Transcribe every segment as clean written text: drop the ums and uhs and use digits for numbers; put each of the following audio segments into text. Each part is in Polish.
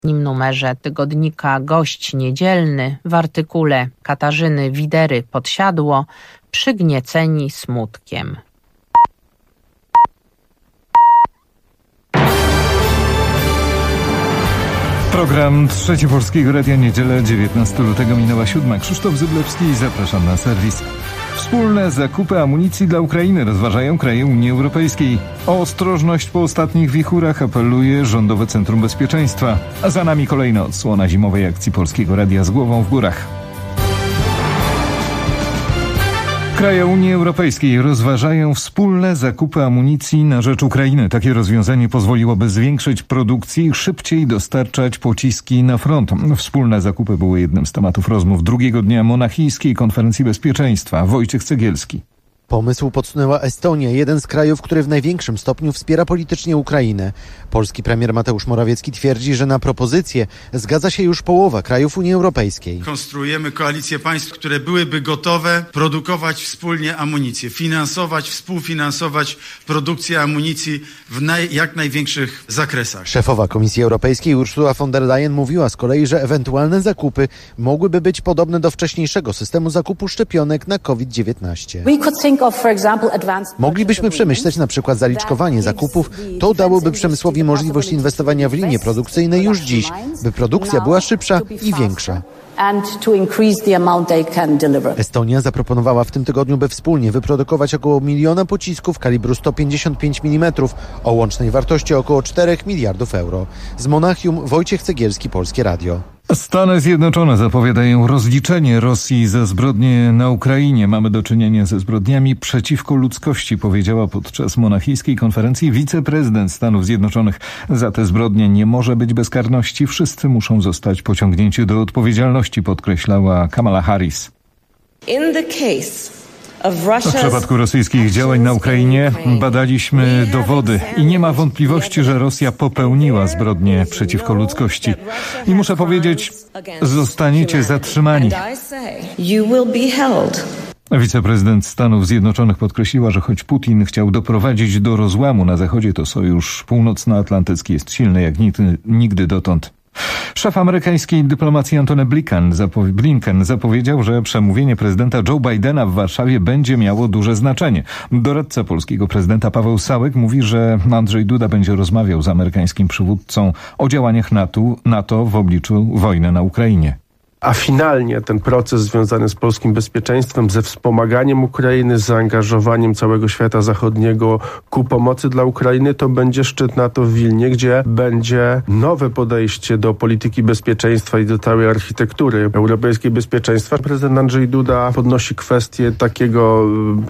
ostatnim numerze tygodnika Gość Niedzielny w artykule Katarzyny Widery Podsiadło przygnieceni smutkiem. Program Trzeci Polskiego Radia, niedzielę 19 lutego minęła 7. Krzysztof Zyblewski, zapraszam na serwis. Wspólne zakupy amunicji dla Ukrainy rozważają kraje Unii Europejskiej. O ostrożność po ostatnich wichurach apeluje Rządowe Centrum Bezpieczeństwa. A za nami kolejna odsłona zimowej akcji Polskiego Radia z głową w górach. Kraje Unii Europejskiej rozważają wspólne zakupy amunicji na rzecz Ukrainy. Takie rozwiązanie pozwoliłoby zwiększyć produkcję i szybciej dostarczać pociski na front. Wspólne zakupy były jednym z tematów rozmów drugiego dnia Monachijskiej Konferencji Bezpieczeństwa. Wojciech Cegielski. Pomysł podsunęła Estonia, jeden z krajów, który w największym stopniu wspiera politycznie Ukrainę. Polski premier Mateusz Morawiecki twierdzi, że na propozycję zgadza się już połowa krajów Unii Europejskiej. Konstruujemy koalicję państw, które byłyby gotowe produkować wspólnie amunicję, współfinansować produkcję amunicji w jak największych zakresach. Szefowa Komisji Europejskiej Ursula von der Leyen mówiła z kolei, że ewentualne zakupy mogłyby być podobne do wcześniejszego systemu zakupu szczepionek na COVID-19. Moglibyśmy przemyśleć na przykład zaliczkowanie zakupów. To dałoby przemysłowi możliwość inwestowania w linie produkcyjne już dziś, by produkcja była szybsza i większa. Estonia zaproponowała w tym tygodniu, by wspólnie wyprodukować około 1 miliona pocisków kalibru 155 mm o łącznej wartości około 4 miliardów euro. Z Monachium Wojciech Cegielski, Polskie Radio. Stany Zjednoczone zapowiadają rozliczenie Rosji za zbrodnie na Ukrainie. Mamy do czynienia ze zbrodniami przeciwko ludzkości, powiedziała podczas Monachijskiej Konferencji wiceprezydent Stanów Zjednoczonych. Za te zbrodnie nie może być bezkarności. Wszyscy muszą zostać pociągnięci do odpowiedzialności, podkreślała Kamala Harris. W przypadku rosyjskich działań na Ukrainie badaliśmy dowody i nie ma wątpliwości, że Rosja popełniła zbrodnie przeciwko ludzkości. I muszę powiedzieć, zostaniecie zatrzymani. Wiceprezydent Stanów Zjednoczonych podkreśliła, że choć Putin chciał doprowadzić do rozłamu na Zachodzie, to sojusz północnoatlantycki jest silny jak nigdy dotąd. Szef amerykańskiej dyplomacji Antony Blinken zapowiedział, że przemówienie prezydenta Joe Bidena w Warszawie będzie miało duże znaczenie. Doradca polskiego prezydenta Paweł Sałek mówi, że Andrzej Duda będzie rozmawiał z amerykańskim przywódcą o działaniach NATO w obliczu wojny na Ukrainie. A finalnie ten proces związany z polskim bezpieczeństwem, ze wspomaganiem Ukrainy, z zaangażowaniem całego świata zachodniego ku pomocy dla Ukrainy, to będzie szczyt NATO w Wilnie, gdzie będzie nowe podejście do polityki bezpieczeństwa i do całej architektury europejskiej bezpieczeństwa. Prezydent Andrzej Duda podnosi kwestię takiego,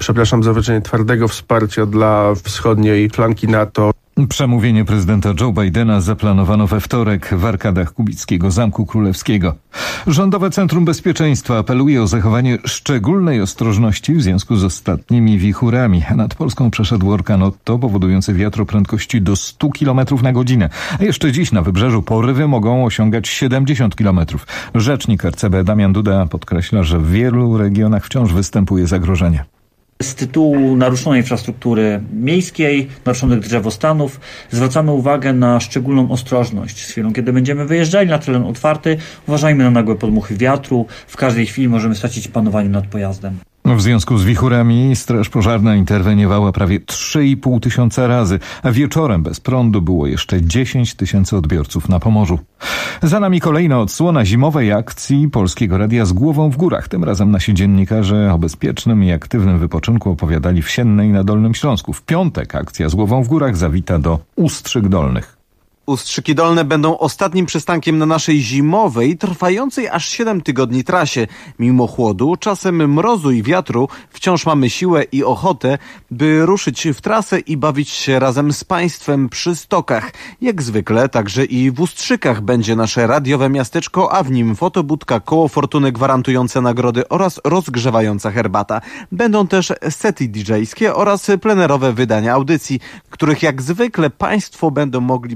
za wyrażenie, twardego wsparcia dla wschodniej flanki NATO. Przemówienie prezydenta Joe Bidena zaplanowano we wtorek w arkadach Kubickiego Zamku Królewskiego. Rządowe Centrum Bezpieczeństwa apeluje o zachowanie szczególnej ostrożności w związku z ostatnimi wichurami. Nad Polską przeszedł orkan Otto, powodujący wiatr o prędkości do 100 km na godzinę. A jeszcze dziś na wybrzeżu porywy mogą osiągać 70 km. Rzecznik RCB Damian Duda podkreśla, że w wielu regionach wciąż występuje zagrożenie. Z tytułu naruszonej infrastruktury miejskiej, naruszonych drzewostanów zwracamy uwagę na szczególną ostrożność. Z chwilą, kiedy będziemy wyjeżdżali na teren otwarty, uważajmy na nagłe podmuchy wiatru. W każdej chwili możemy stracić panowanie nad pojazdem. W związku z wichurami Straż Pożarna interweniowała prawie 3,5 tysiąca razy, a wieczorem bez prądu było jeszcze 10 tysięcy odbiorców na Pomorzu. Za nami kolejna odsłona zimowej akcji Polskiego Radia z głową w górach. Tym razem nasi dziennikarze o bezpiecznym i aktywnym wypoczynku opowiadali w Siennej na Dolnym Śląsku. W piątek akcja z głową w górach zawita do Ustrzyk Dolnych. Ustrzyki Dolne będą ostatnim przystankiem na naszej zimowej, trwającej aż 7 tygodni trasie. Mimo chłodu, czasem mrozu i wiatru, wciąż mamy siłę i ochotę, by ruszyć w trasę i bawić się razem z państwem przy stokach. Jak zwykle, także i w Ustrzykach będzie nasze radiowe miasteczko, a w nim fotobudka, koło fortuny gwarantujące nagrody oraz rozgrzewająca herbata. Będą też sety DJ-skie oraz plenerowe wydania audycji, których jak zwykle państwo będą mogli być częścią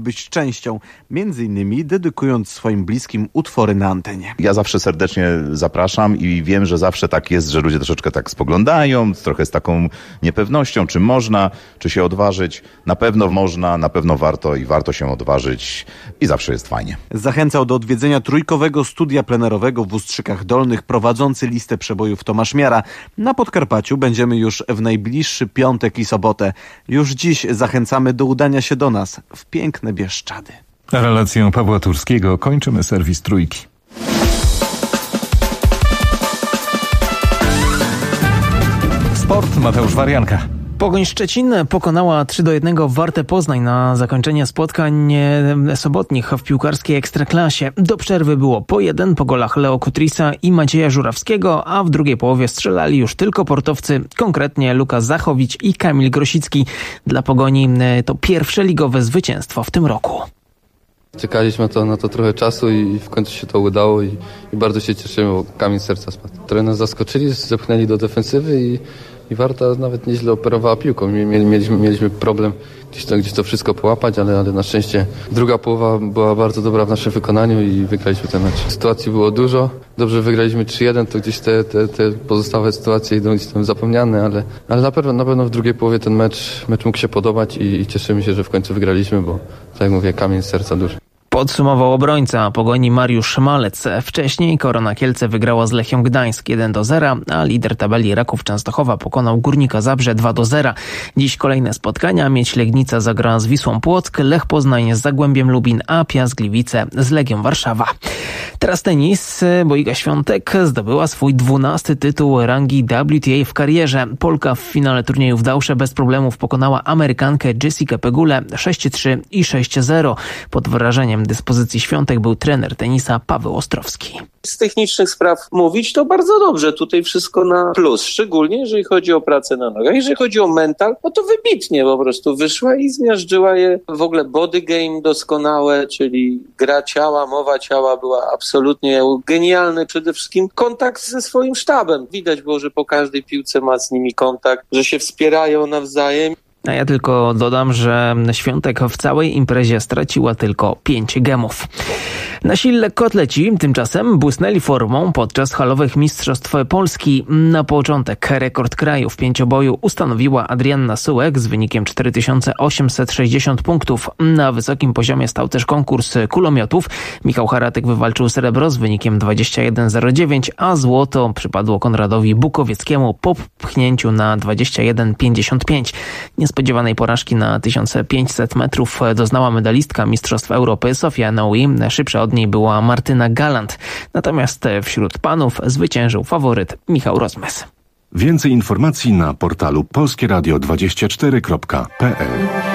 częścią, m.in. dedykując swoim bliskim utwory na antenie. Ja zawsze serdecznie zapraszam i wiem, że zawsze tak jest, że ludzie troszeczkę tak spoglądają, trochę z taką niepewnością, czy można, czy się odważyć. Na pewno można, na pewno warto się odważyć i zawsze jest fajnie. Zachęcał do odwiedzenia trójkowego studia plenerowego w Ustrzykach Dolnych prowadzący listę przebojów Tomasz Miara. Na Podkarpaciu będziemy już w najbliższy piątek i sobotę. Już dziś zachęcamy do udania się do nas w piękne Bieszczady. Relacją Pawła Turskiego kończymy serwis Trójki. Sport, Mateusz Warianka. Pogoń Szczecin pokonała 3-1 Wartę Poznań na zakończenie spotkań sobotnich w piłkarskiej Ekstraklasie. Do przerwy było po 1 po golach Leo Kutrisa i Macieja Żurawskiego, a w drugiej połowie strzelali już tylko portowcy, konkretnie Lukas Zachowicz i Kamil Grosicki. Dla Pogoni to pierwsze ligowe zwycięstwo w tym roku. Czekaliśmy na to trochę czasu i w końcu się to udało i bardzo się cieszymy, bo kamień z serca spadł. Trochę nas zaskoczyli, zepchnęli do defensywy i Warta nawet nieźle operowała piłką. Mieliśmy problem gdzieś to wszystko połapać, ale na szczęście druga połowa była bardzo dobra w naszym wykonaniu i wygraliśmy ten mecz. Sytuacji było dużo. Dobrze wygraliśmy 3-1, to gdzieś te pozostałe sytuacje idą gdzieś tam zapomniane, ale na pewno w drugiej połowie ten mecz mógł się podobać i cieszymy się, że w końcu wygraliśmy, bo tak jak mówię, kamień z serca duży. Podsumował obrońca Pogoni Mariusz Malec. Wcześniej Korona Kielce wygrała z Lechią Gdańsk 1-0, a lider tabeli Raków Częstochowa pokonał Górnika Zabrze 2-0. Dziś kolejne spotkania. Miedź Legnica zagra z Wisłą Płock, Lech Poznań z Zagłębiem Lubin, a Piast Gliwice z Legią Warszawa. Teraz tenis, bo Iga Świątek zdobyła swój 12. tytuł rangi WTA w karierze. Polka w finale turnieju w Dausze bez problemów pokonała Amerykankę Jessikę Pegulę 6-3 i 6-0. Pod wrażeniem dyspozycji Świątek był trener tenisa Paweł Ostrowski. Z technicznych spraw mówić, to bardzo dobrze. Tutaj wszystko na plus, szczególnie jeżeli chodzi o pracę na nogach. Jeżeli chodzi o mental, no to wybitnie po prostu wyszła i zmiażdżyła je. W ogóle body game doskonałe, czyli gra ciała, mowa ciała była absolutnie genialny. Przede wszystkim kontakt ze swoim sztabem. Widać było, że po każdej piłce ma z nimi kontakt, że się wspierają nawzajem. A ja tylko dodam, że Świątek w całej imprezie straciła tylko 5 gemów. Nasi lekkoatleci tymczasem błysnęli formą podczas halowych Mistrzostw Polski. Na początek rekord kraju w pięcioboju ustanowiła Adrianna Sułek z wynikiem 4860 punktów. Na wysokim poziomie stał też konkurs kulomiotów. Michał Haratek wywalczył srebro z wynikiem 21,09, a złoto przypadło Konradowi Bukowieckiemu po pchnięciu na 21,55. Niespodziewanej porażki na 1500 metrów doznała medalistka Mistrzostw Europy Sofia Noui. Szybsza od niej była Martyna Galant. Natomiast wśród panów zwyciężył faworyt Michał Rozmys. Więcej informacji na portalu polskieradio24.pl.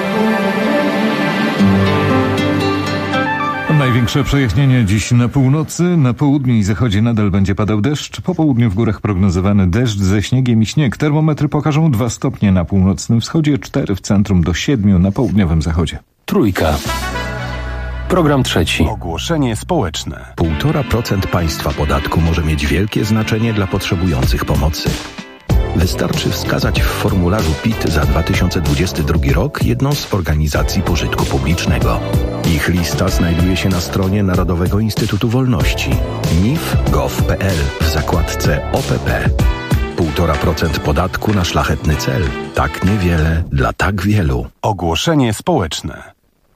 Największe przejaśnienie dziś na północy, na południu i zachodzie nadal będzie padał deszcz. Po południu w górach prognozowany deszcz ze śniegiem i śnieg. Termometry pokażą 2 stopnie na północnym wschodzie, 4 w centrum do 7 na południowym zachodzie. Trójka. Program trzeci. Ogłoszenie społeczne. 1,5% państwa podatku może mieć wielkie znaczenie dla potrzebujących pomocy. Wystarczy wskazać w formularzu PIT za 2022 rok jedną z organizacji pożytku publicznego. Ich lista znajduje się na stronie Narodowego Instytutu Wolności nif.gov.pl w zakładce OPP. 1,5% podatku na szlachetny cel. Tak niewiele dla tak wielu. Ogłoszenie społeczne.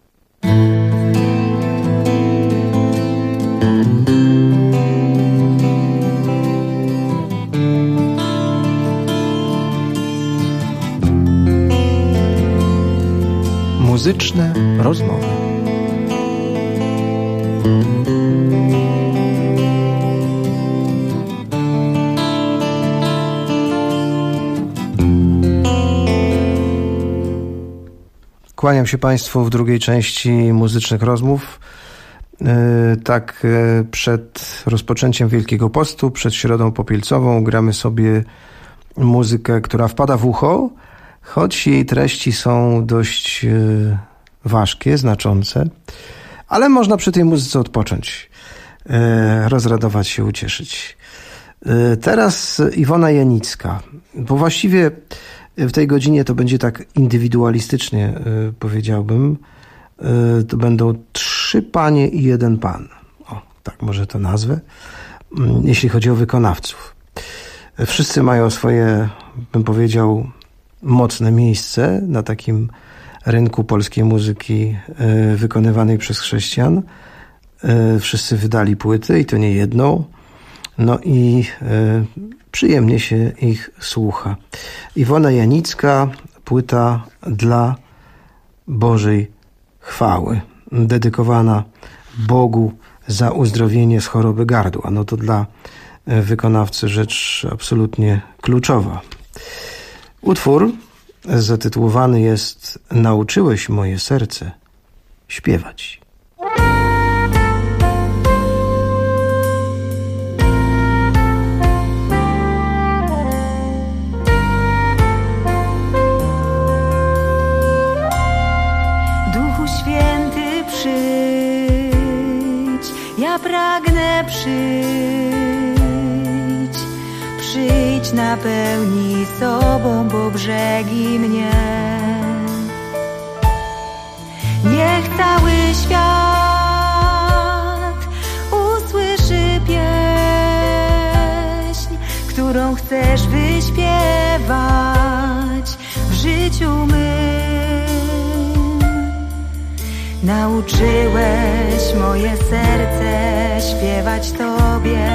Muzyczne rozmowy. Kłaniam się Państwu w drugiej części muzycznych rozmów. Tak przed rozpoczęciem Wielkiego Postu, przed Środą Popielcową gramy sobie muzykę, która wpada w ucho, choć jej treści są dość ważkie, znaczące, ale można przy tej muzyce odpocząć, rozradować się, ucieszyć. Teraz Iwona Janicka, bo właściwie w tej godzinie to będzie tak indywidualistycznie powiedziałbym, To będą 3 panie i 1 pan. O, tak może to nazwę. Jeśli chodzi o wykonawców. Wszyscy mają swoje, bym powiedział, mocne miejsce na takim rynku polskiej muzyki wykonywanej przez chrześcijan. Wszyscy wydali płyty i to nie jedną. No i przyjemnie się ich słucha. Iwona Janicka, płyta dla Bożej chwały, dedykowana Bogu za uzdrowienie z choroby gardła. No to dla wykonawcy rzecz absolutnie kluczowa. Utwór zatytułowany jest Nauczyłeś moje serce śpiewać. Duchu Święty, przyjdź, ja pragnę przyjdź, napełnij sobą po brzegi mnie. Niech cały świat usłyszy pieśń, którą chcesz wyśpiewać w życiu mym. Nauczyłeś moje serce śpiewać Tobie.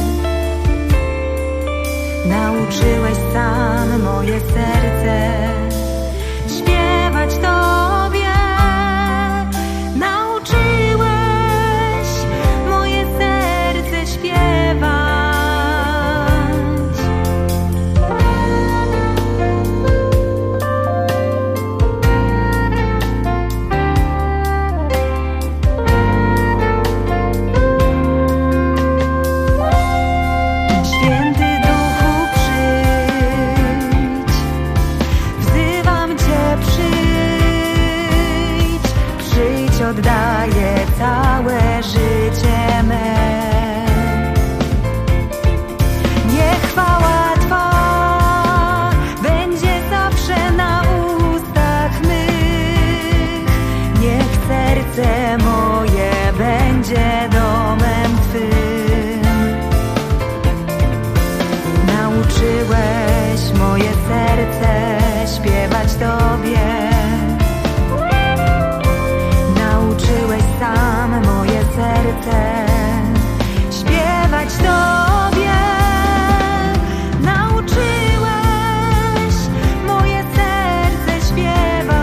Nauczyłeś sam moje serce śpiewać Tobie. Nauczyłeś moje serce śpiewać. Oddaję całe życie me. Niech chwała Twa będzie zawsze na ustach mych. Niech serce moje będzie domem Twym. Nauczyłeś moje serce śpiewać Tobie. Nauczyłeś sam moje serce śpiewać Tobie. Nauczyłeś moje serce śpiewać.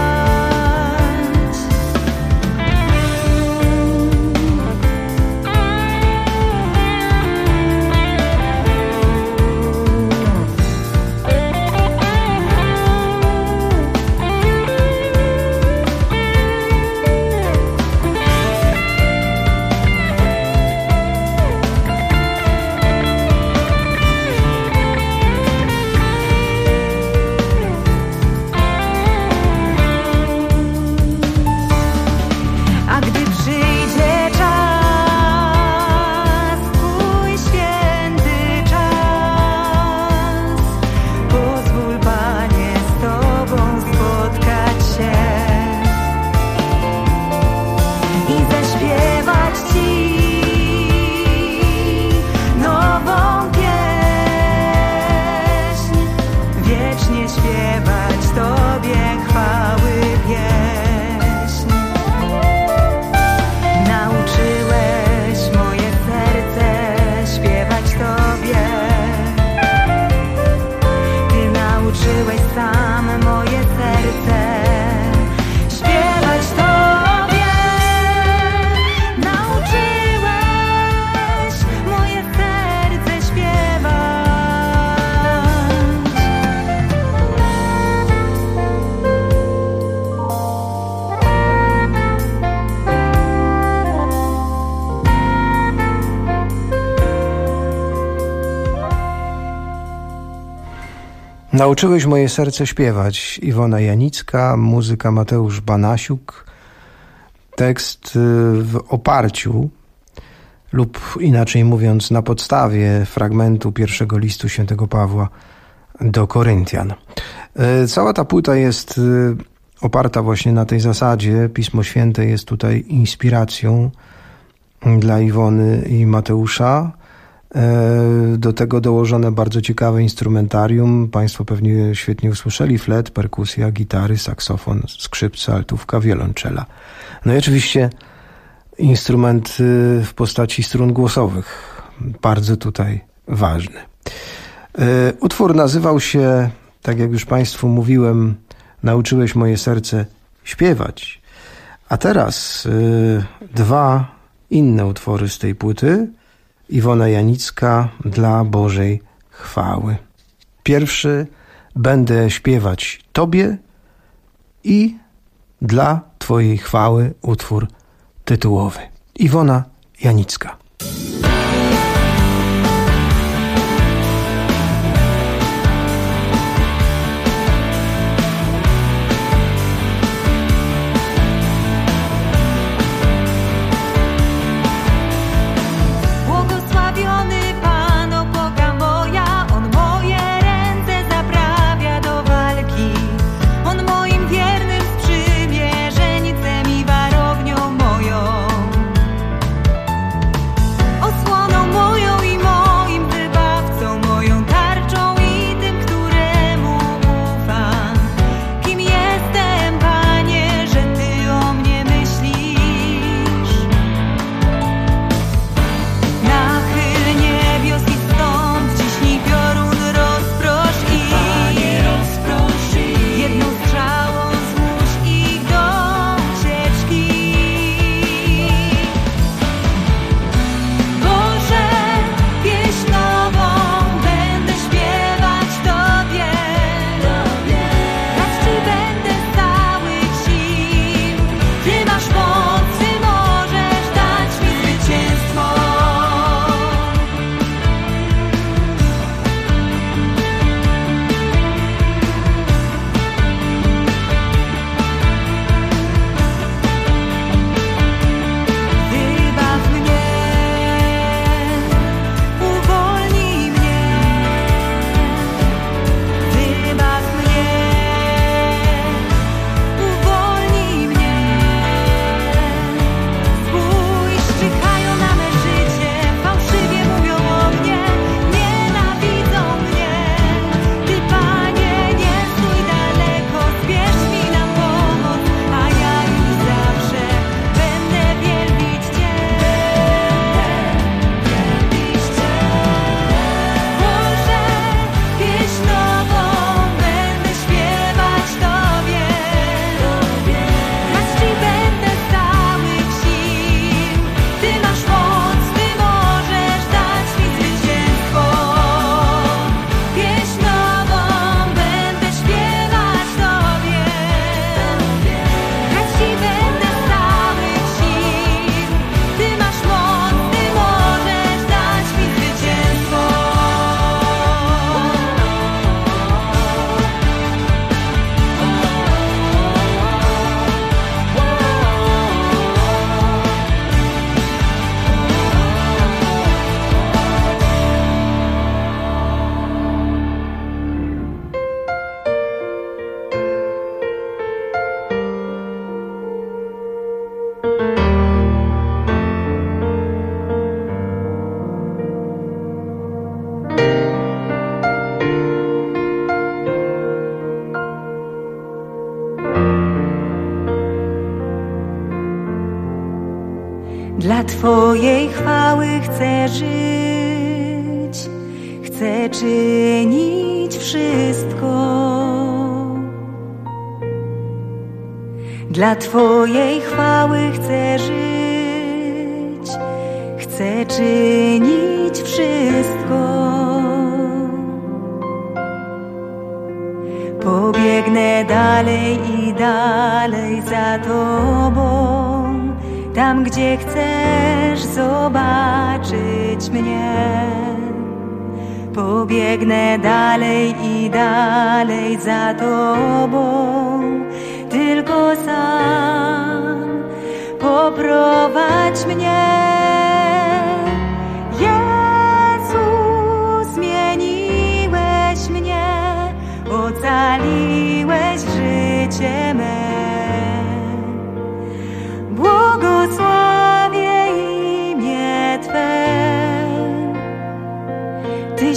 Nauczyłeś moje serce śpiewać. Iwona Janicka, muzyka Mateusz Banasiuk, tekst w oparciu lub inaczej mówiąc na podstawie fragmentu pierwszego listu świętego Pawła do Koryntian. Cała ta płyta jest oparta właśnie na tej zasadzie. Pismo Święte jest tutaj inspiracją dla Iwony i Mateusza. Do tego dołożone bardzo ciekawe instrumentarium. Państwo pewnie świetnie usłyszeli: flet, perkusja, gitary, saksofon, skrzypce, altówka, wiolonczela. No i oczywiście instrument w postaci strun głosowych. Bardzo tutaj ważny. Utwór nazywał się, tak jak już Państwu mówiłem, Nauczyłeś moje serce śpiewać. A teraz dwa inne utwory z tej płyty. Iwona Janicka, Dla Bożej chwały. Pierwszy, Będę śpiewać Tobie, i Dla Twojej chwały utwór tytułowy. Iwona Janicka. Dla Twojej chwały chcę żyć, chcę czynić wszystko. Dla Twojej chwały chcę żyć, chcę czynić wszystko. Pobiegnę dalej i dalej za Tobą, tam, gdzie chcesz zobaczyć mnie. Pobiegnę dalej i dalej za Tobą, tylko sam poprowadź mnie. Jezu, zmieniłeś mnie, ocaliłeś życie me.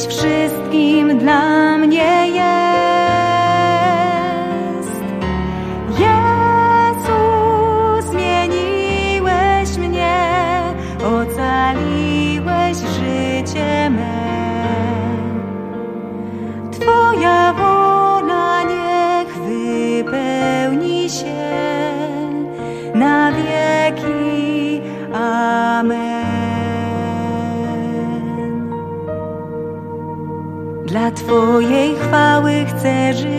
wszystkim dla mnie jest. Jezu, zmieniłeś mnie, ocaliłeś życie me. Twoja wola niech wypełni się na wieki. Amen. Dla Twojej chwały chcę żyć,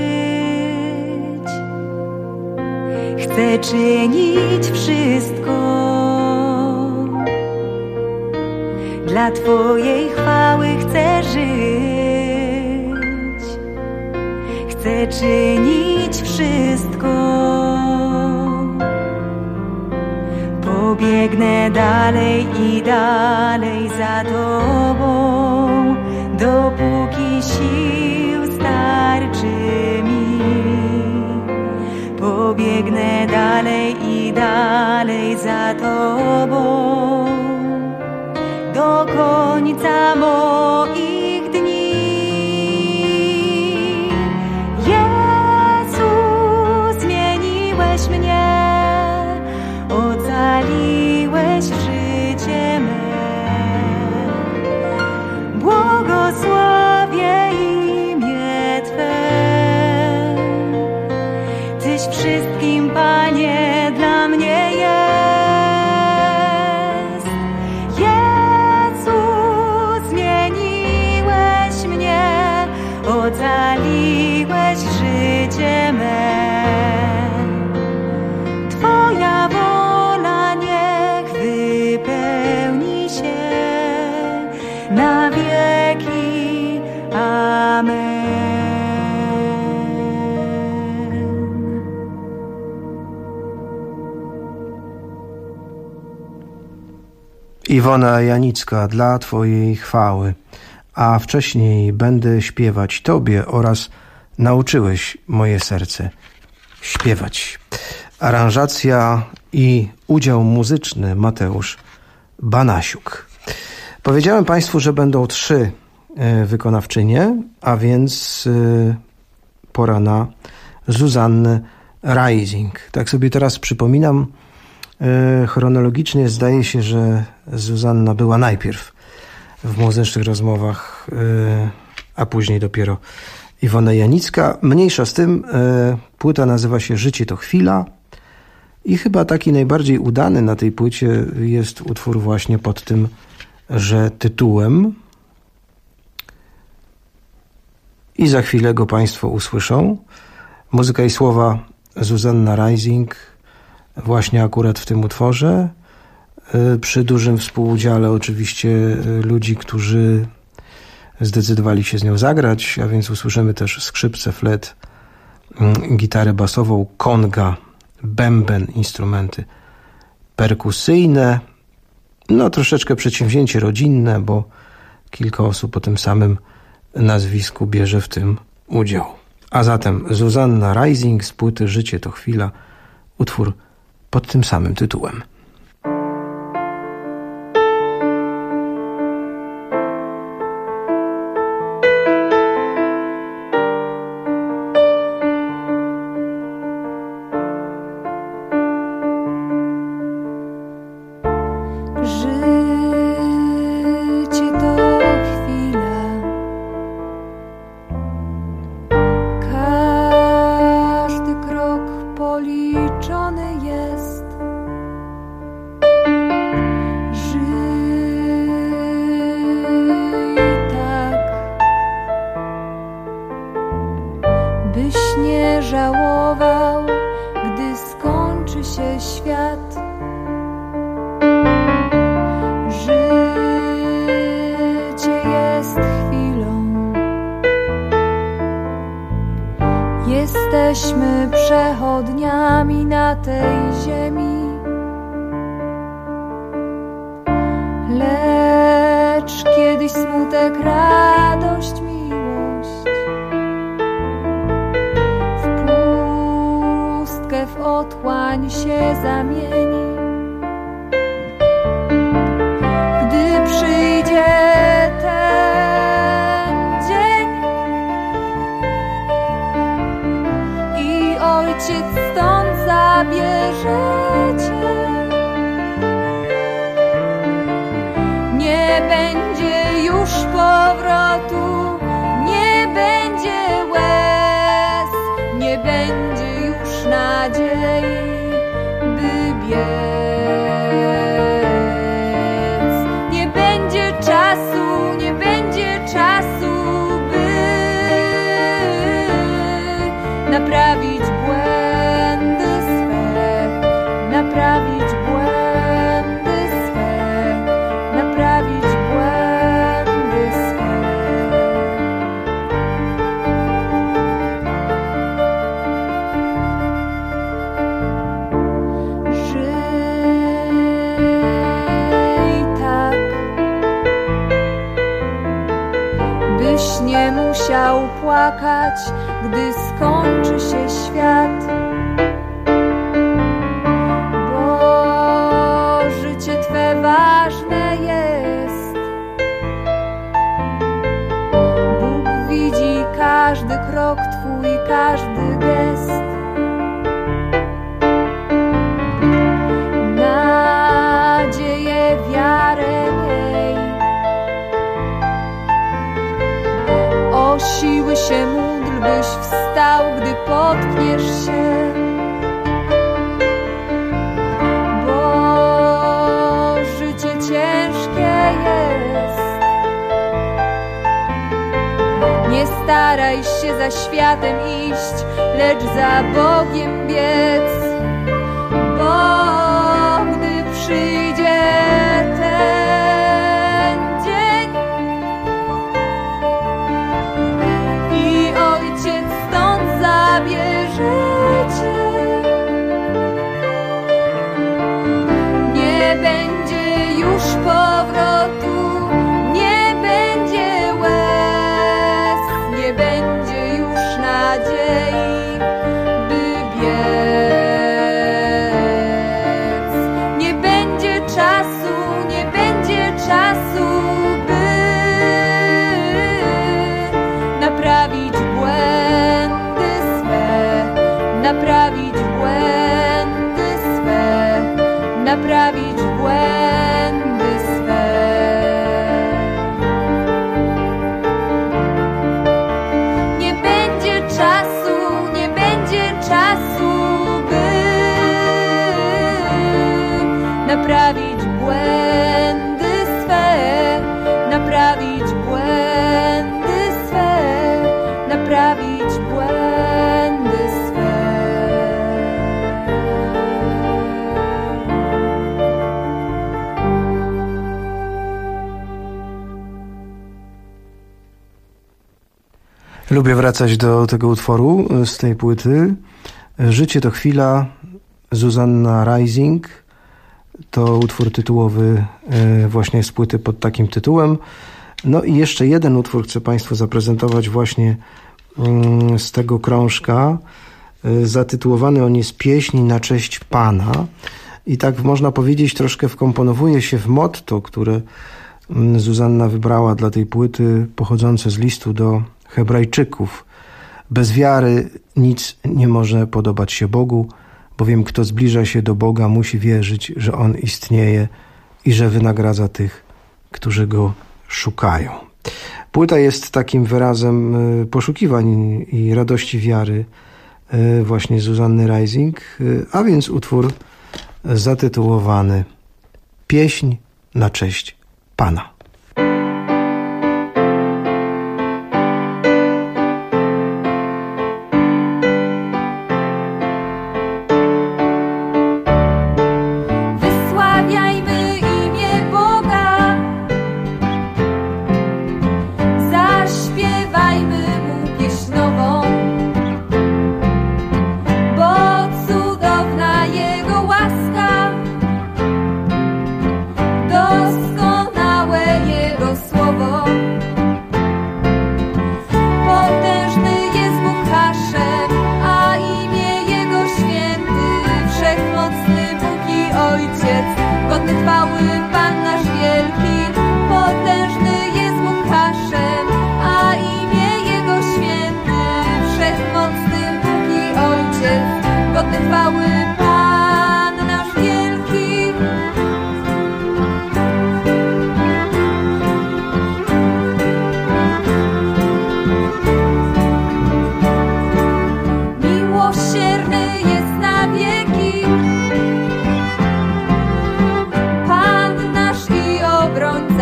chcę czynić wszystko. Dla Twojej chwały chcę żyć, chcę czynić wszystko. Pobiegnę dalej i dalej za Tobą, dopóki sił starczy mi. Pobiegnę dalej i dalej za Tobą, do końca moich dni. Jezu, zmieniłeś mnie, ocaliłeś życie me. Błogosławię imię Twe. Tyś wszystkim, Panie, dla mnie jest. Jezu, zmieniłeś mnie, ocaliłeś życie me. Twoja wola niech wypełni się na wieki. Amen. Iwona Janicka, dla Twojej chwały, a wcześniej będę śpiewać Tobie oraz nauczyłeś moje serce śpiewać. Aranżacja i udział muzyczny Mateusz Banasiuk. Powiedziałem Państwu, że będą 3 wykonawczynie, a więc pora na Zuzannę Rising. Tak sobie teraz przypominam, chronologicznie zdaje się, że Zuzanna była najpierw w muzycznych rozmowach, a później dopiero Iwona Janicka. Mniejsza z tym, płyta nazywa się Życie to chwila i chyba taki najbardziej udany na tej płycie jest utwór właśnie pod tym, że tytułem. I za chwilę go Państwo usłyszą. Muzyka i słowa Zuzanna Rising właśnie akurat w tym utworze, przy dużym współudziale oczywiście ludzi, którzy zdecydowali się z nią zagrać, a więc usłyszymy też skrzypce, flet, gitarę basową, konga, bęben, instrumenty perkusyjne, no troszeczkę przedsięwzięcie rodzinne, bo kilka osób o tym samym nazwisku bierze w tym udział. A zatem Zuzanna Rising z płyty Życie to chwila, utwór pod tym samym tytułem. Jesteśmy przechodniami na tej ziemi, lecz kiedyś smutek, radość, miłość w pustkę, w otchłań się zamieni. Gdy przyjdzie ten nie będzie już powrotu, nie będzie łez, nie będzie już nadziei, by biec. Nie będzie czasu, nie będzie czasu, by naprawić błędy swe, naprawić błędy swe, naprawić błędy swe. Żyj tak, byś nie musiał płakać, gdy skończy się świat, bo życie Twe ważne jest. Bóg widzi każdy krok Twój, każdy gest. Nadzieję, wiarę miej, o siły się módl, byś wstał, gdy potkniesz się, bo życie ciężkie jest. Nie staraj się za światem iść, lecz za Bogiem biec, bo gdy przyjdzie ten dzień i Ojciec stąd zabierze Cię, nie będzie już powrotu, nie będzie łez, nie będzie już nadziei, by biec. Nie będzie czasu, nie będzie czasu, by naprawić błędy swe, naprawić błędy swe, naprawić błędy swe. Nie będzie czasu, nie będzie czasu, by naprawić błędy swe, naprawić błędy swe, naprawić błędy swe. Lubię wracać do tego utworu z tej płyty. Życie to chwila, Zuzanna Rising. To utwór tytułowy właśnie z płyty pod takim tytułem. No i jeszcze jeden utwór chcę Państwu zaprezentować właśnie z tego krążka. Zatytułowany on jest Pieśń na cześć Pana. I tak można powiedzieć troszkę wkomponowuje się w motto, które Zuzanna wybrała dla tej płyty, pochodzące z listu do Hebrajczyków. Bez wiary nic nie może podobać się Bogu, bowiem kto zbliża się do Boga, musi wierzyć, że On istnieje i że wynagradza tych, którzy Go szukają. Płyta jest takim wyrazem poszukiwań i radości wiary właśnie Zuzanny Rising, a więc utwór zatytułowany Pieśń na cześć Pana. Doskonałe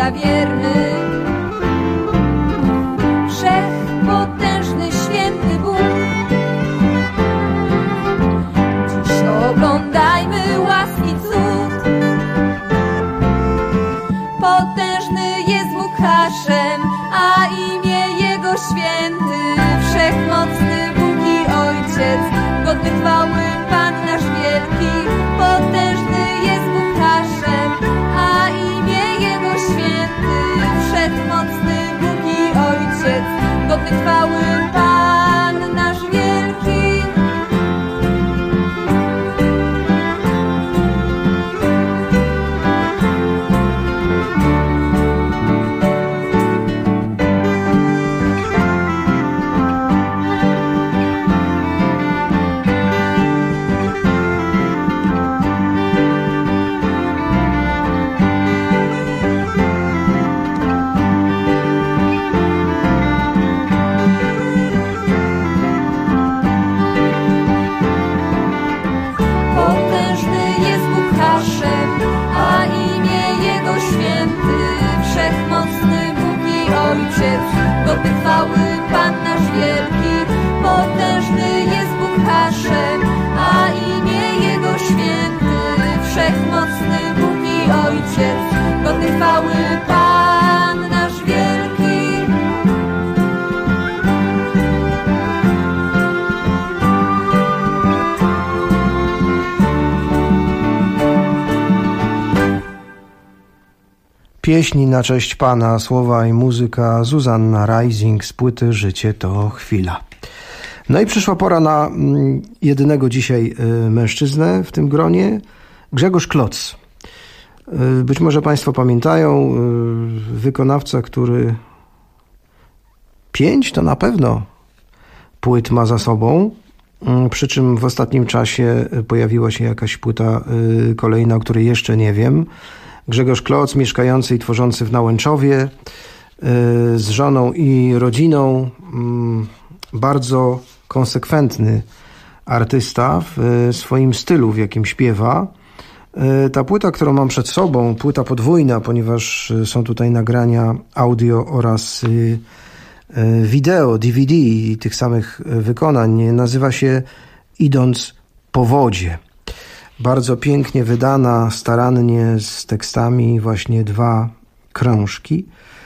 Ojca wierny. Wszechpotężny, święty Bóg. Dziś oglądajmy łaski cud. Potężny jest Bóg Haszem, a imię Jego święty. Wszechmocny Bóg i Ojciec, godny chwały Pan nasz wielki. Potężny jest Bóg Haszem, a imię Jego święty. Wszechmocny Bóg i Ojciec, godny chwały Pan nasz wielki. Godny chwały Pan nasz wielki. Potężny jest Bóg Haszem, a imię Jego święty. Wszechmocny Bóg i Ojciec, godny chwały Pan nasz wielki. Pieśni na cześć Pana, słowa i muzyka Zuzanna Reising z płyty Życie to chwila. No i przyszła pora na jedynego dzisiaj mężczyznę w tym gronie, Grzegorz Kloc. Być może Państwo pamiętają, wykonawca, który 5 to na pewno płyt ma za sobą, przy czym w ostatnim czasie pojawiła się jakaś płyta kolejna, o której jeszcze nie wiem. Grzegorz Kloc, mieszkający i tworzący w Nałęczowie, z żoną i rodziną, bardzo konsekwentny artysta w swoim stylu, w jakim śpiewa. Ta płyta, którą mam przed sobą, płyta podwójna, ponieważ są tutaj nagrania audio oraz wideo, DVD tych samych wykonań, nazywa się Idąc po wodzie. Bardzo pięknie wydana, starannie z tekstami, właśnie 2 krążki.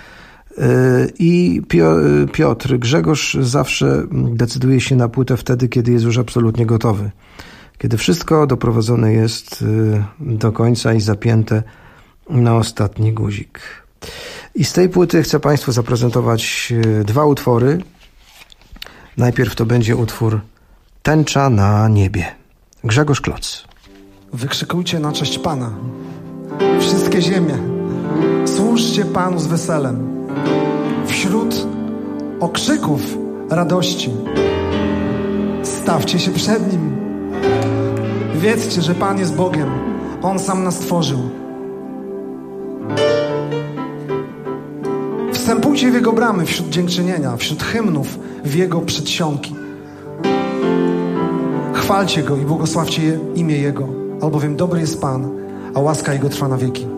I Grzegorz zawsze decyduje się na płytę wtedy, kiedy jest już absolutnie gotowy. Kiedy wszystko doprowadzone jest do końca i zapięte na ostatni guzik. I z tej płyty chcę Państwu zaprezentować 2 utwory. Najpierw to będzie utwór Tęcza na niebie. Grzegorz Kloc. Wykrzykujcie na cześć Pana, wszystkie ziemie, służcie Panu z weselem. Wśród okrzyków radości stawcie się przed Nim. Wiedzcie, że Pan jest Bogiem, On sam nas stworzył. Wstępujcie w Jego bramy wśród dziękczynienia, wśród hymnów w Jego przedsionki. Chwalcie Go i błogosławcie imię Jego, albowiem dobry jest Pan, a łaska Jego trwa na wieki.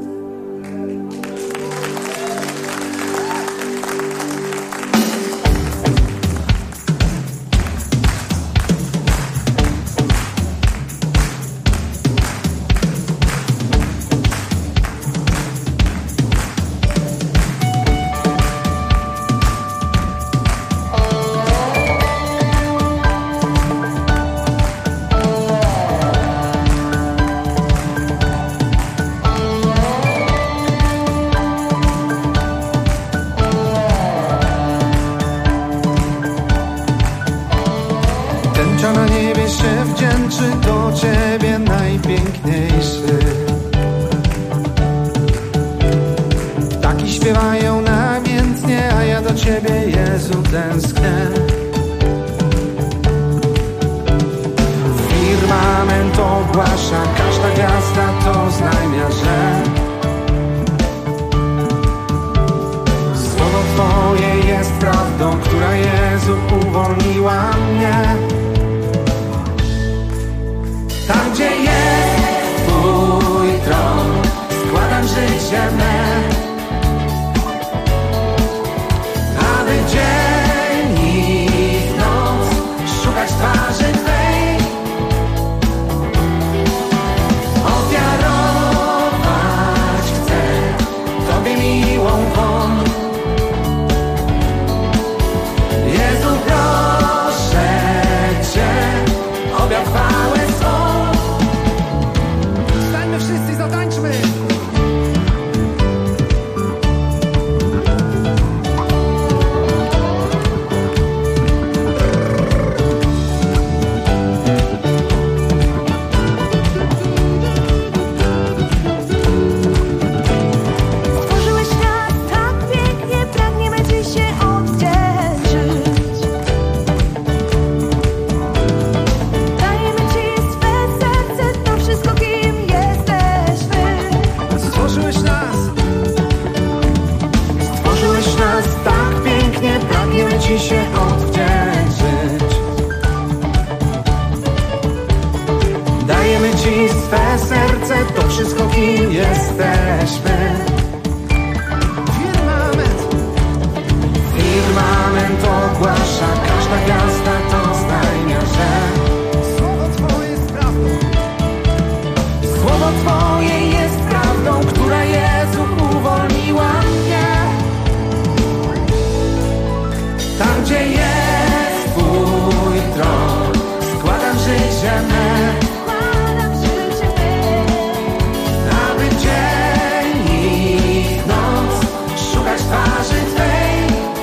Ci się odwdzięczyć. Dajemy Ci swe serce, to wszystko kim jesteśmy. Firmament ogłasza, każda gwiazda to znajmia, że Słowo Twoje jest prawdą. Słowo Twoje jest prawdą, która Jezu uwolniła mnie. Tam gdzie jest Twój tron, składam życie me, aby dzień i noc szukać twarzy Twej,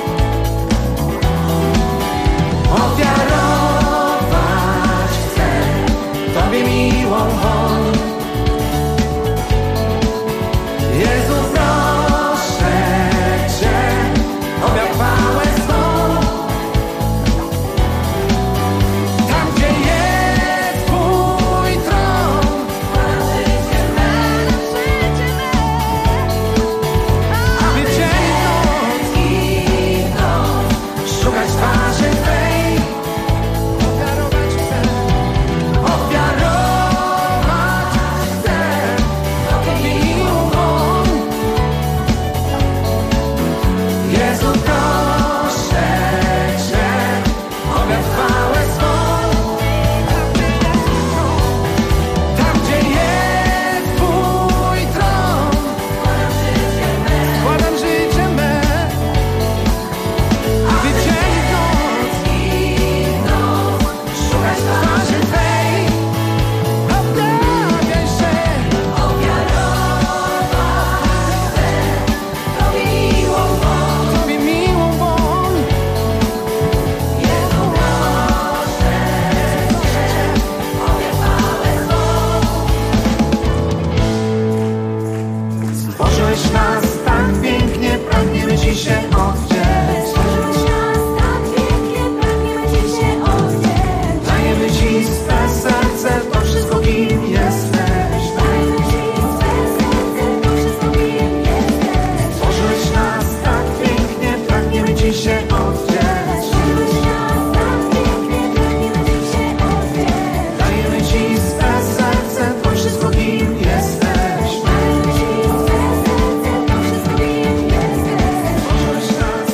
ofiarować chcę Tobie miłą woń. Jezu, proszę Cię, objaw chwałę swą. Tam gdzie jest Twój tron, aby dzień i noc szukać twarzy Twej, ofiarować chcę Tobie miłą woń. Jezu, proszę Cię, objaw chwałę swą. Tam gdzie jest Twój tron, składam życie me, aby dzień i noc szukać twarzy Twej. Objawiaj się, ofiarować chcę Tobie miłą woń. Tobie miłą woń. Jezu, proszę Cię, objaw chwałę swą. Stworzyłeś nas tak pięknie, pragniemy Ci się odwdzięczyć. Dajemy Ci swe serce, to wszystko kim jesteś. Stworzyłeś nas tak pięknie, pragniemy Ci się odwdzięczyć. Dajemy Ci swe serce, to wszystko kim jesteś. Stworzyłeś nas.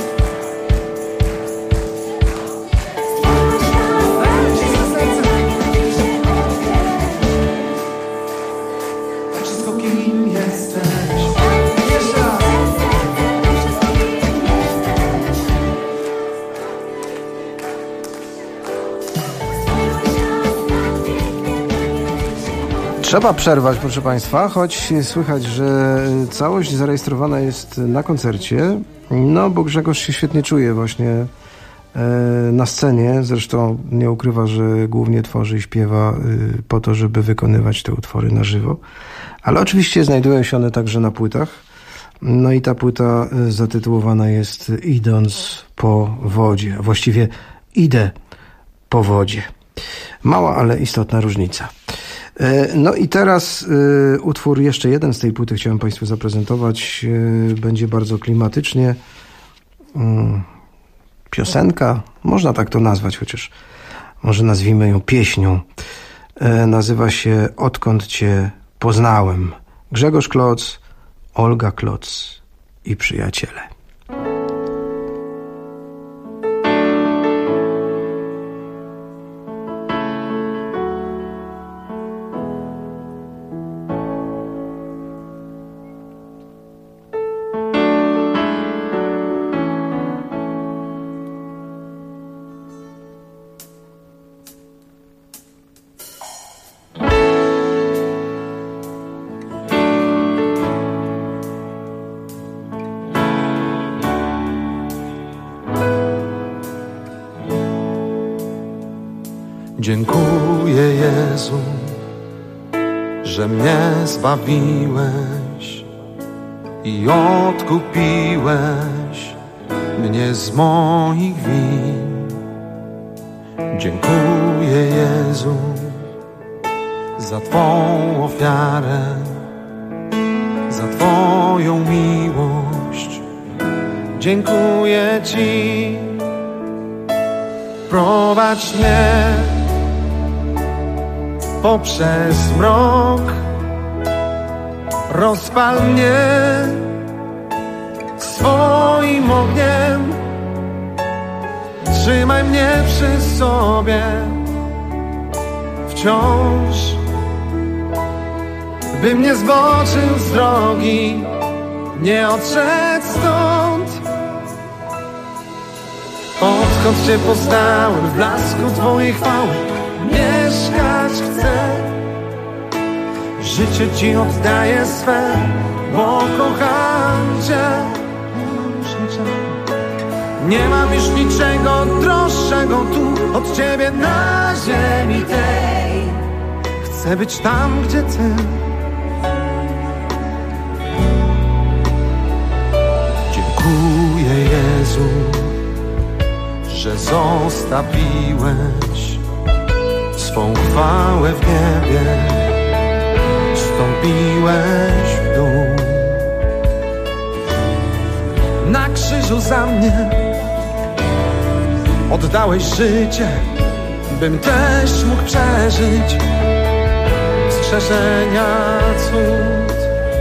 To wszystko kim jesteś. Jeszcze raz. Trzeba przerwać, proszę Państwa, choć słychać, że całość zarejestrowana jest na koncercie, no bo Grzegorz się świetnie czuje właśnie na scenie, zresztą nie ukrywa, że głównie tworzy i śpiewa po to, żeby wykonywać te utwory na żywo, ale oczywiście znajdują się one także na płytach, no i ta płyta zatytułowana jest Idąc po wodzie, a właściwie Idę po wodzie. Mała, ale istotna różnica. No i teraz utwór jeszcze jeden z tej płyty chciałem Państwu zaprezentować. Będzie bardzo klimatycznie. Piosenka, można tak to nazwać, chociaż może nazwijmy ją pieśnią. Nazywa się Odkąd Cię poznałem. Grzegorz Kloc, Olga Kloc i przyjaciele. Dziękuję Jezu, że mnie zbawiłeś i odkupiłeś mnie z moich win. Dziękuję Jezu za Twą ofiarę, za Twoją miłość. Dziękuję Ci Prowadź mnie poprzez mrok, rozpal mnie swoim ogniem, trzymaj mnie przy sobie wciąż, bym nie zboczył z drogi, nie odszedł stąd. Odkąd Cię poznałem, w blasku Twojej chwały mieszkać chcę. Życie Ci oddaję swe, bo kocham Cię. Nie mam już niczego droższego tu od Ciebie na ziemi tej. Chcę być tam, gdzie Ty. Dziękuję, Jezu, że zostawiłeś swą chwałę w niebie, wstąpiłeś w dół. Na krzyżu za mnie oddałeś życie, bym też mógł przeżyć strzeżenia cud.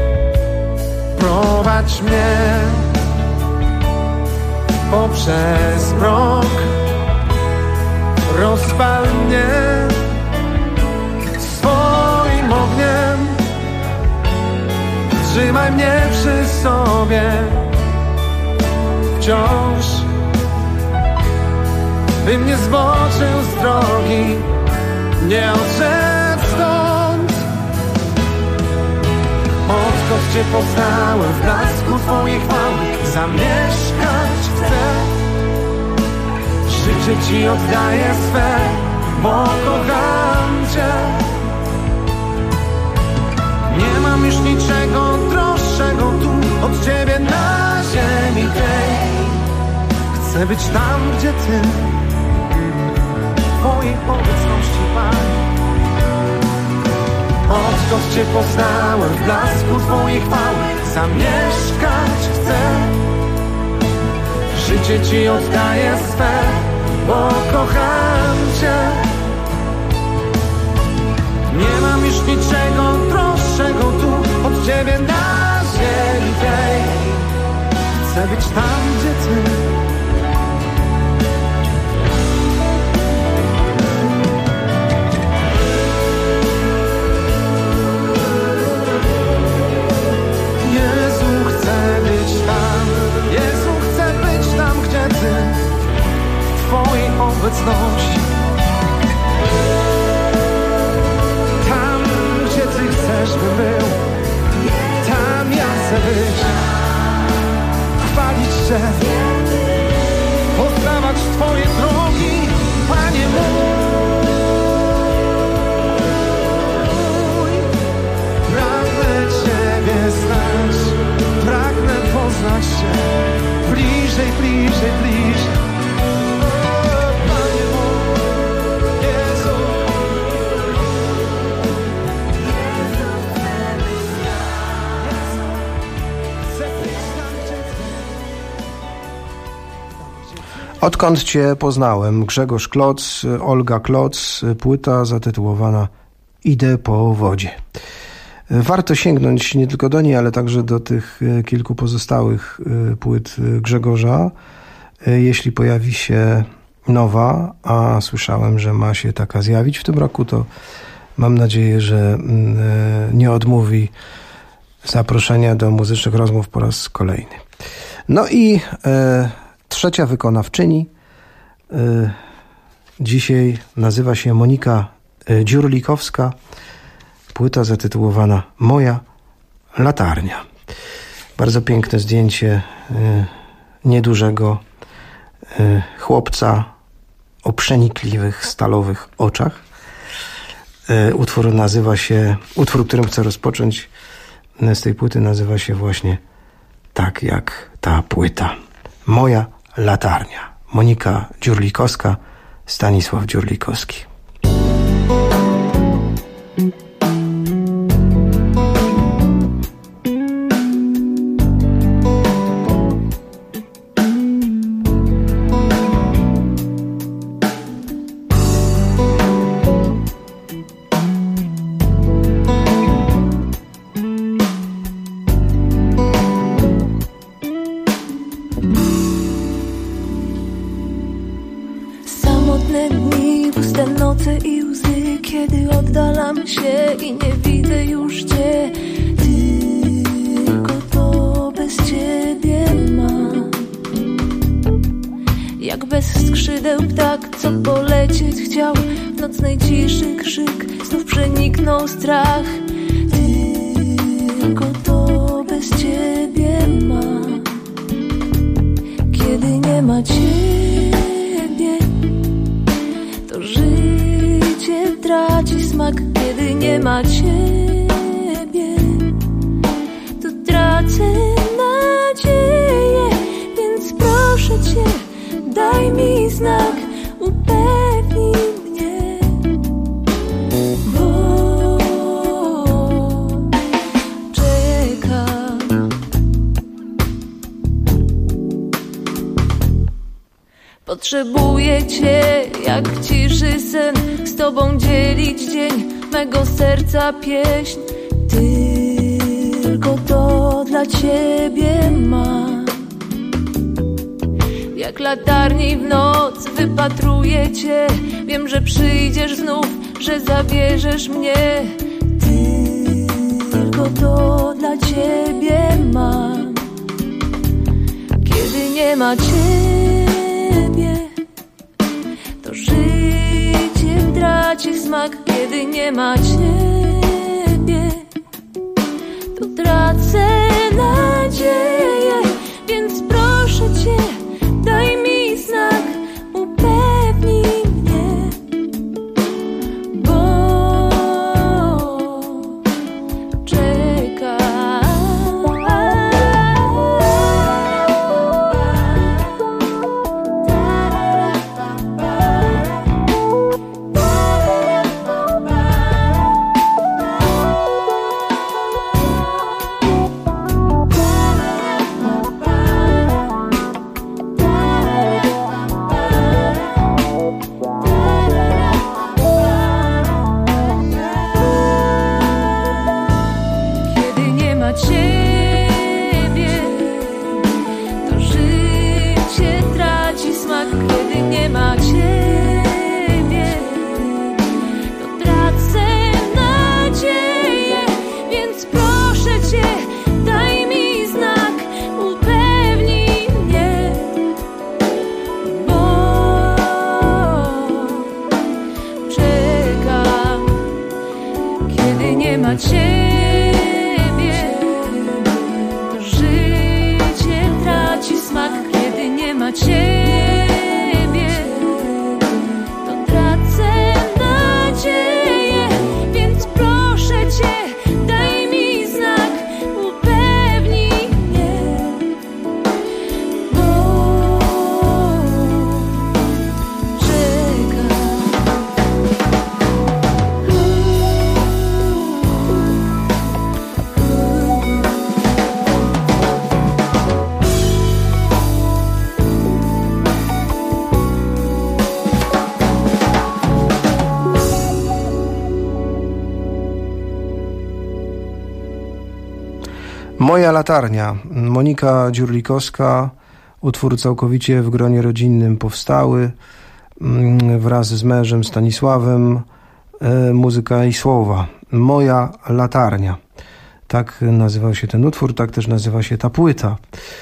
Prowadź mnie poprzez mrok, rozpal mnie swoim ogniem, trzymaj mnie przy sobie wciąż, bym nie zboczył z drogi, nie odszedł stąd. Odkąd Cię poznałem, w blasku Twojej chwały zamieszkać chcę. Życie Ci oddaję swe, bo kocham Cię. Nie mam już niczego droższego tu od Ciebie na ziemi tej. Chcę być tam, gdzie Ty, w Twojej obecności, Panie. Odkąd Cię poznałem, w blasku Twojej chwały zamieszkać chcę. Życie Ci oddaję swe, bo kocham Cię. Nie mam już niczego droższego tu od Ciebie na ziemi tej. Chcę być tam, gdzie Ty. Obecności. Tam, gdzie Ty chcesz, bym był, tam ja chcę być. Chwalić Cię, poznawać Twoje drogi, Panie mój. Pragnę Ciebie znać, pragnę poznać Cię bliżej, bliżej, bliżej. Odkąd Cię poznałem, Grzegorz Kloc, Olga Kloc, płyta zatytułowana Idę po wodzie. Warto sięgnąć nie tylko do niej, ale także do tych kilku pozostałych płyt Grzegorza, jeśli pojawi się nowa, a słyszałem, że ma się taka zjawić w tym roku, to mam nadzieję, że nie odmówi zaproszenia do muzycznych rozmów po raz kolejny. No i trzecia wykonawczyni dzisiaj nazywa się Monika Dziurlikowska. Płyta zatytułowana Moja latarnia. Bardzo piękne zdjęcie niedużego chłopca o przenikliwych, stalowych oczach. Utwór, którym chcę rozpocząć z tej płyty, nazywa się właśnie tak jak ta płyta. Moja latarnia. Monika Dziurlikowska, Stanisław Dziurlikowski. się i nie widzę już cię. Tylko to bez ciebie mam. Jak bez skrzydeł ptak, co polecieć chciał. W nocnej ciszy krzyk, znów przeniknął strach. Tylko to bez ciebie mam. Kiedy nie ma ciebie, to życie traci smak. Kiedy nie ma ciebie, to tracę nadzieję. Więc proszę cię, daj mi znak, upewnij mnie, bo czekam. Potrzebuję cię jak w ciszy sen, z tobą dzielić dzień mego serca pieśń. Tylko to dla ciebie mam. Jak latarni w noc wypatruję cię. Wiem, że przyjdziesz znów, że zabierzesz mnie. Tylko to dla ciebie mam. Kiedy nie ma ciebie, to życie traci smak. Kiedy nie ma ciebie, to tracę nadzieję. Więc proszę cię, daj mi znak, upewnij mnie, bo czekam. Moja latarnia. Monika Dziurlikowska, utwór całkowicie w gronie rodzinnym powstały, wraz z mężem Stanisławem, muzyka i słowa. Moja latarnia. Tak nazywał się ten utwór, tak też nazywa się ta płyta.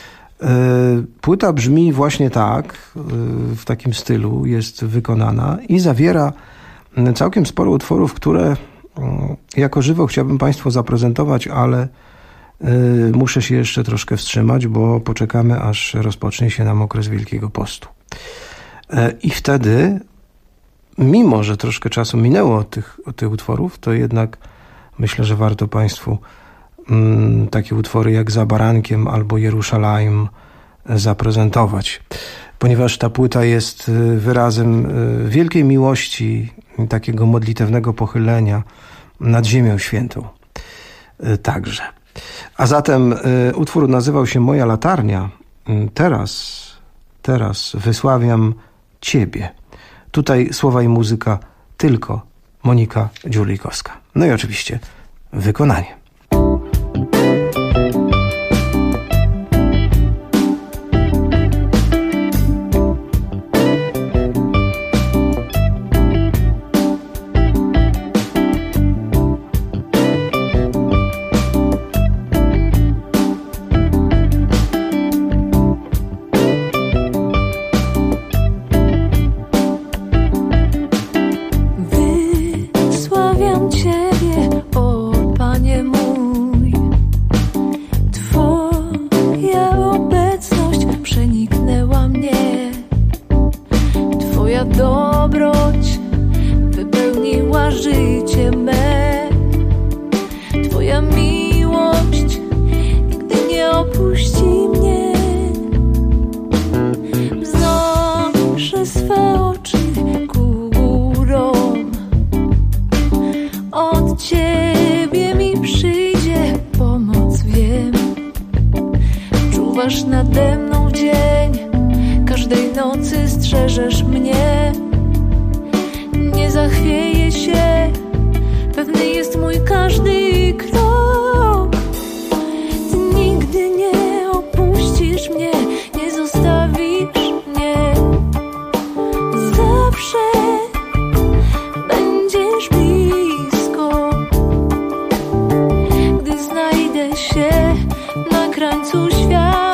Płyta brzmi właśnie tak, w takim stylu jest wykonana i zawiera całkiem sporo utworów, które jako żywo chciałbym Państwu zaprezentować, ale muszę się jeszcze troszkę wstrzymać, bo poczekamy, aż rozpocznie się nam okres Wielkiego Postu. I wtedy, mimo że troszkę czasu minęło od tych utworów, to jednak myślę, że warto Państwu takie utwory jak Za barankiem albo Jerusalem zaprezentować, ponieważ ta płyta jest wyrazem wielkiej miłości, takiego modlitewnego pochylenia nad Ziemią Świętą także. A zatem utwór nazywał się Moja latarnia. Teraz wysławiam Ciebie. Tutaj słowa i muzyka tylko Monika Dziurlikowska. No i oczywiście wykonanie. nade mną w dzień. Każdej nocy strzeżesz mnie. Nie zachwieję się, pewny jest mój każdy krok. Ty nigdy nie opuścisz mnie, nie zostawisz mnie. Zawsze będziesz blisko. Gdy znajdę się na krańcu świata,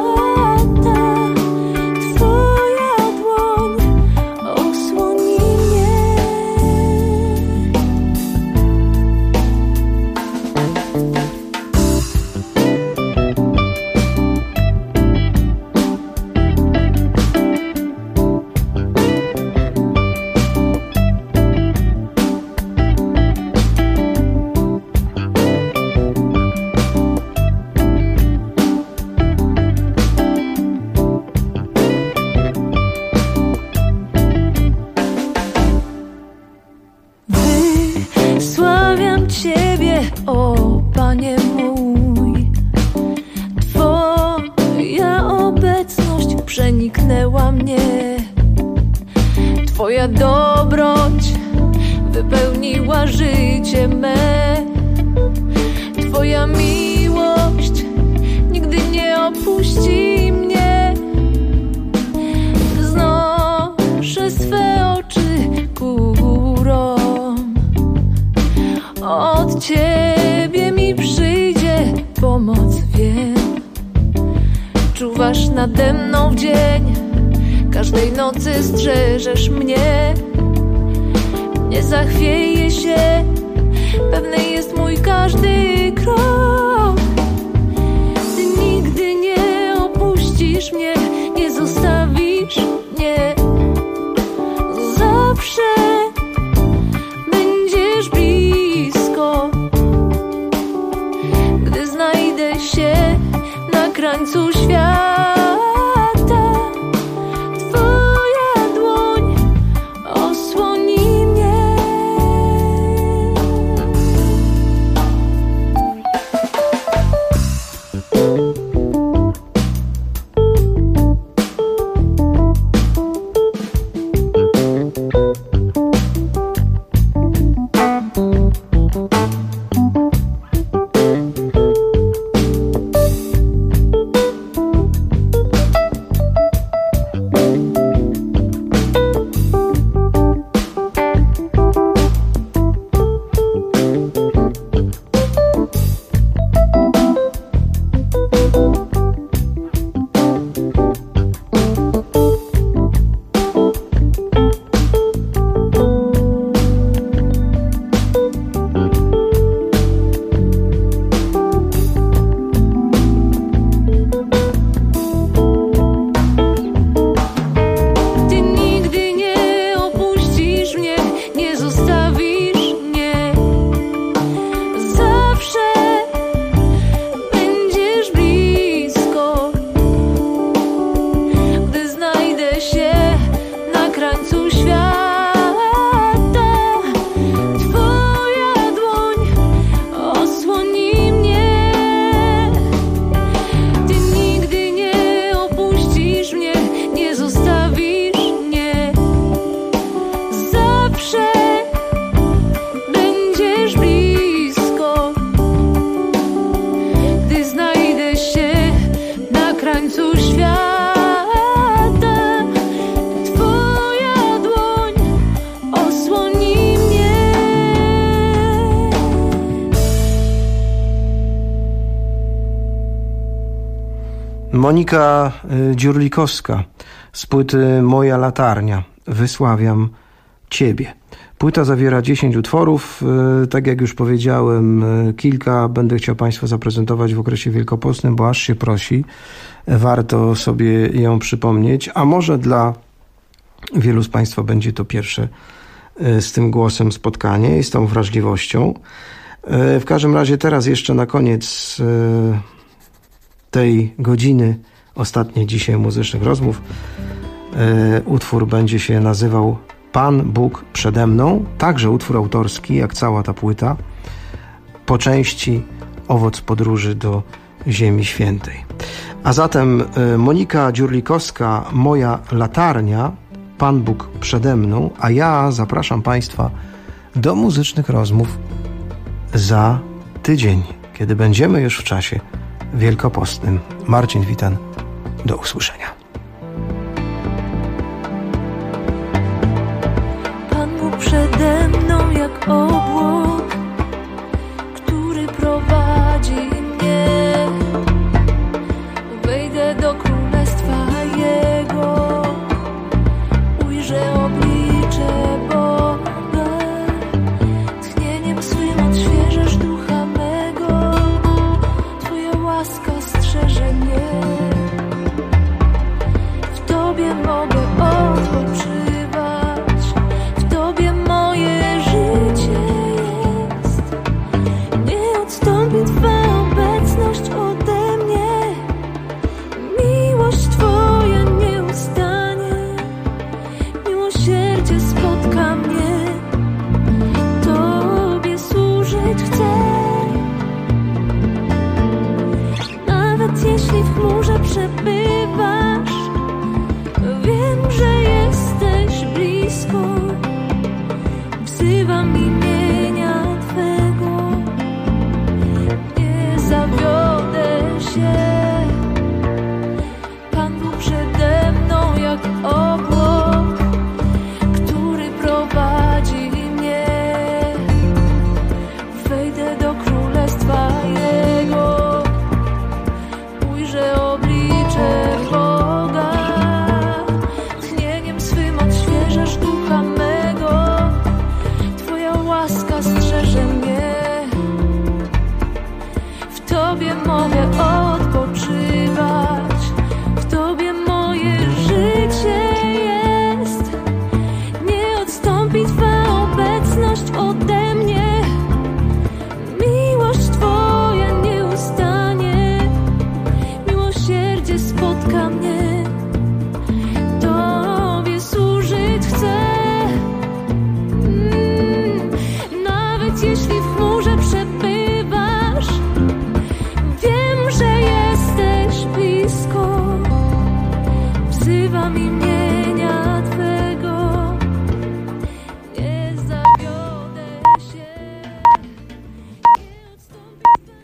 Twoja dłoń osłoni mnie. Wysławiam Ciebie, o Panie mój. Twoja obecność przeniknęła mnie. Twoja dobroć wypełniła życie me. Twoja miłość nigdy nie opuści mnie. Wznoszę swe oczy ku górom. Od Ciebie mi przyjdzie pomoc, wiem. Czuwasz nade mną w dzień. Każdej nocy strzeżesz mnie. Nie zachwieję się, pewny jest mój każdy krok. Ty nigdy nie opuścisz mnie, nie zostawisz mnie. Zawsze będziesz blisko. Gdy znajdę się na krańcu świata, Twoja dłoń osłoni mnie. Ty nigdy nie opuścisz mnie, nie zostawisz mnie. Zawsze będziesz blisko. Gdy znajdę się na krańcu świata, Twoja dłoń osłoni mnie. Ty nigdy nie opuścisz mnie, nie zostawisz mnie. Zawsze będziesz blisko. Gdy znajdę się na krańcu świata, Twoja dłoń osłoni mnie. Monika Dziurlikowska z płyty Moja latarnia. Wysławiam Ciebie. Płyta zawiera 10 utworów. Tak jak już powiedziałem, kilka będę chciał Państwu zaprezentować w okresie wielkopostnym, bo aż się prosi. Warto sobie ją przypomnieć. A może dla wielu z Państwa będzie to pierwsze z tym głosem spotkanie i z tą wrażliwością. W każdym razie teraz jeszcze na koniec tej godziny, ostatniej dzisiaj muzycznych rozmów, utwór będzie się nazywał Pan Bóg przede mną. Także utwór autorski, jak cała ta płyta. Po części owoc podróży do Ziemi Świętej. A zatem Monika Dziurlikowska, Moja latarnia, Pan Bóg przede mną, a ja zapraszam Państwa do muzycznych rozmów za tydzień, kiedy będziemy już w czasie wielkopostnym. Marcin Witan, do usłyszenia. Pan Bóg przede mną jak obłok, który prowadzi mnie. Wejdę do królestwa Jego, ujrzę oblicze Boga. Tchnieniem swym odświeżasz ducha mego, Twoja łaska strzeże mnie. W Tobie mogę odpoczywać, w Tobie moje życie jest. Nie odstąpi Twa obecność ode mnie. Miłość Twoja nie ustanie, miłosierdzie spotka mnie. Tobie służyć chcę. Nawet jeśli w chmurze przebywasz, wiem, że jesteś blisko. Wzywam imienia Twego, nie zawiodę się. Pan Bóg przede mną jak obłok, który prowadzi mnie. Wejdę do królestwa Jego, ujrzę oblicze Boga. Tchnieniem swym odświeżasz ducha mego, Twoja łaska strzeże mnie. W Tobie mogę odpoczywać, w Tobie moje życie jest. Nie odstąpi Twa obecność ode mnie. Miłość Twoja nie ustanie, miłosierdzie spotka mnie. Tobie służyć chcę. Nawet jeśli w chmurze przebywasz, wiem, że jesteś blisko. Wzywam imię